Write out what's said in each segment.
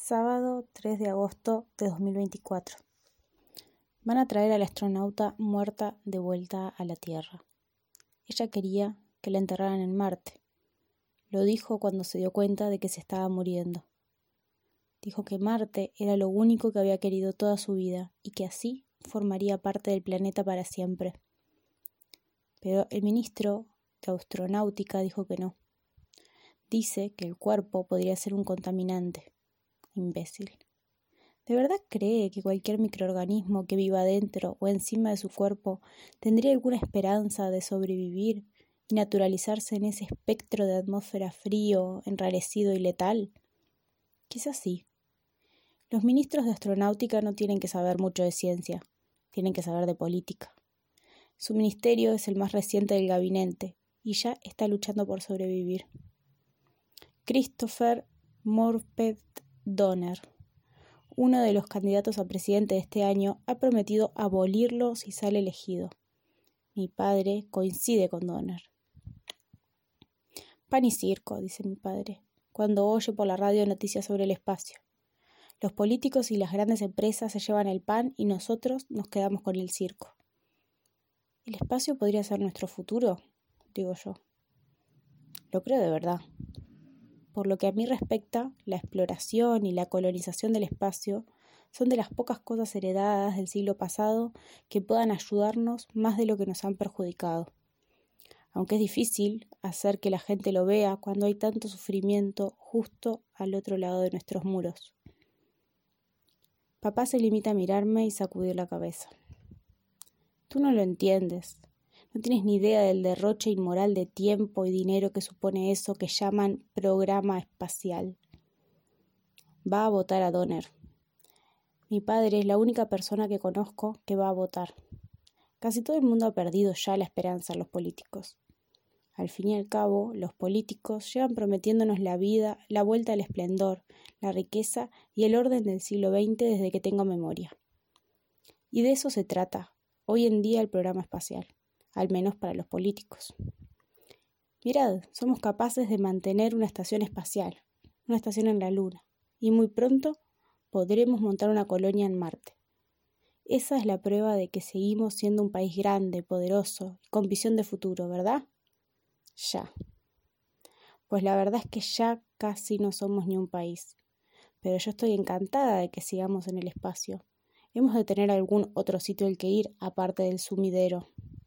Sábado 3 de agosto de 2024. Van a traer a la astronauta muerta de vuelta a la Tierra. Ella quería que la enterraran en Marte. Lo dijo cuando se dio cuenta de que se estaba muriendo. Dijo que Marte era lo único que había querido toda su vida y que así formaría parte del planeta para siempre. Pero el ministro de Astronáutica dijo que no. Dice que el cuerpo podría ser un contaminante. Imbécil. ¿De verdad cree que cualquier microorganismo que viva dentro o encima de su cuerpo tendría alguna esperanza de sobrevivir y naturalizarse en ese espectro de atmósfera frío, enrarecido y letal? Quizás sí. Los ministros de astronáutica no tienen que saber mucho de ciencia, tienen que saber de política. Su ministerio es el más reciente del gabinete y ya está luchando por sobrevivir. Christopher Morpeth Donner, uno de los candidatos a presidente de este año, ha prometido abolirlo si sale elegido. Mi padre coincide con Donner. Pan y circo, dice mi padre, cuando oye por la radio noticias sobre el espacio. Los políticos y las grandes empresas se llevan el pan y nosotros nos quedamos con el circo. ¿El espacio podría ser nuestro futuro?, digo yo. Lo creo de verdad. Por lo que a mí respecta, la exploración y la colonización del espacio son de las pocas cosas heredadas del siglo pasado que puedan ayudarnos más de lo que nos han perjudicado. Aunque es difícil hacer que la gente lo vea cuando hay tanto sufrimiento justo al otro lado de nuestros muros. Papá se limita a mirarme y sacudir la cabeza. Tú no lo entiendes. No tienes ni idea del derroche inmoral de tiempo y dinero que supone eso que llaman programa espacial. Va a votar a Donner. Mi padre es la única persona que conozco que va a votar. Casi todo el mundo ha perdido ya la esperanza en los políticos. Al fin y al cabo, los políticos llevan prometiéndonos la vida, la vuelta al esplendor, la riqueza y el orden del siglo XX desde que tengo memoria. Y de eso se trata hoy en día el programa espacial. Al menos para los políticos. Mirad, somos capaces de mantener una estación espacial, una estación en la Luna, y muy pronto podremos montar una colonia en Marte. Esa es la prueba de que seguimos siendo un país grande, poderoso y con visión de futuro, ¿verdad? Ya. Pues la verdad es que ya casi no somos ni un país, pero yo estoy encantada de que sigamos en el espacio. Hemos de tener algún otro sitio al que ir aparte del sumidero.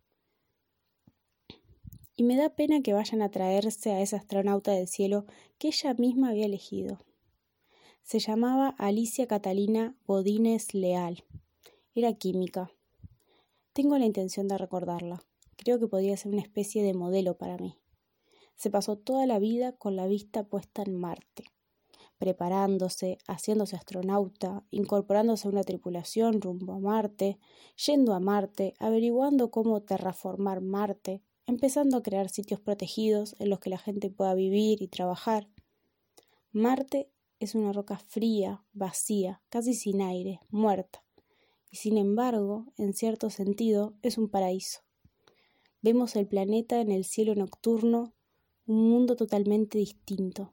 Y me da pena que vayan a traerse a esa astronauta del cielo que ella misma había elegido. Se llamaba Alicia Catalina Godínez Leal. Era química. Tengo la intención de recordarla. Creo que podría ser una especie de modelo para mí. Se pasó toda la vida con la vista puesta en Marte, preparándose, haciéndose astronauta, incorporándose a una tripulación rumbo a Marte, yendo a Marte, averiguando cómo terraformar Marte, empezando a crear sitios protegidos en los que la gente pueda vivir y trabajar. Marte es una roca fría, vacía, casi sin aire, muerta. Y sin embargo, en cierto sentido, es un paraíso. Vemos el planeta en el cielo nocturno, un mundo totalmente distinto.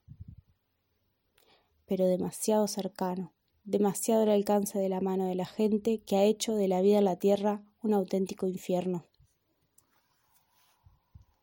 Pero demasiado cercano, demasiado al alcance de la mano de la gente que ha hecho de la vida en la Tierra un auténtico infierno.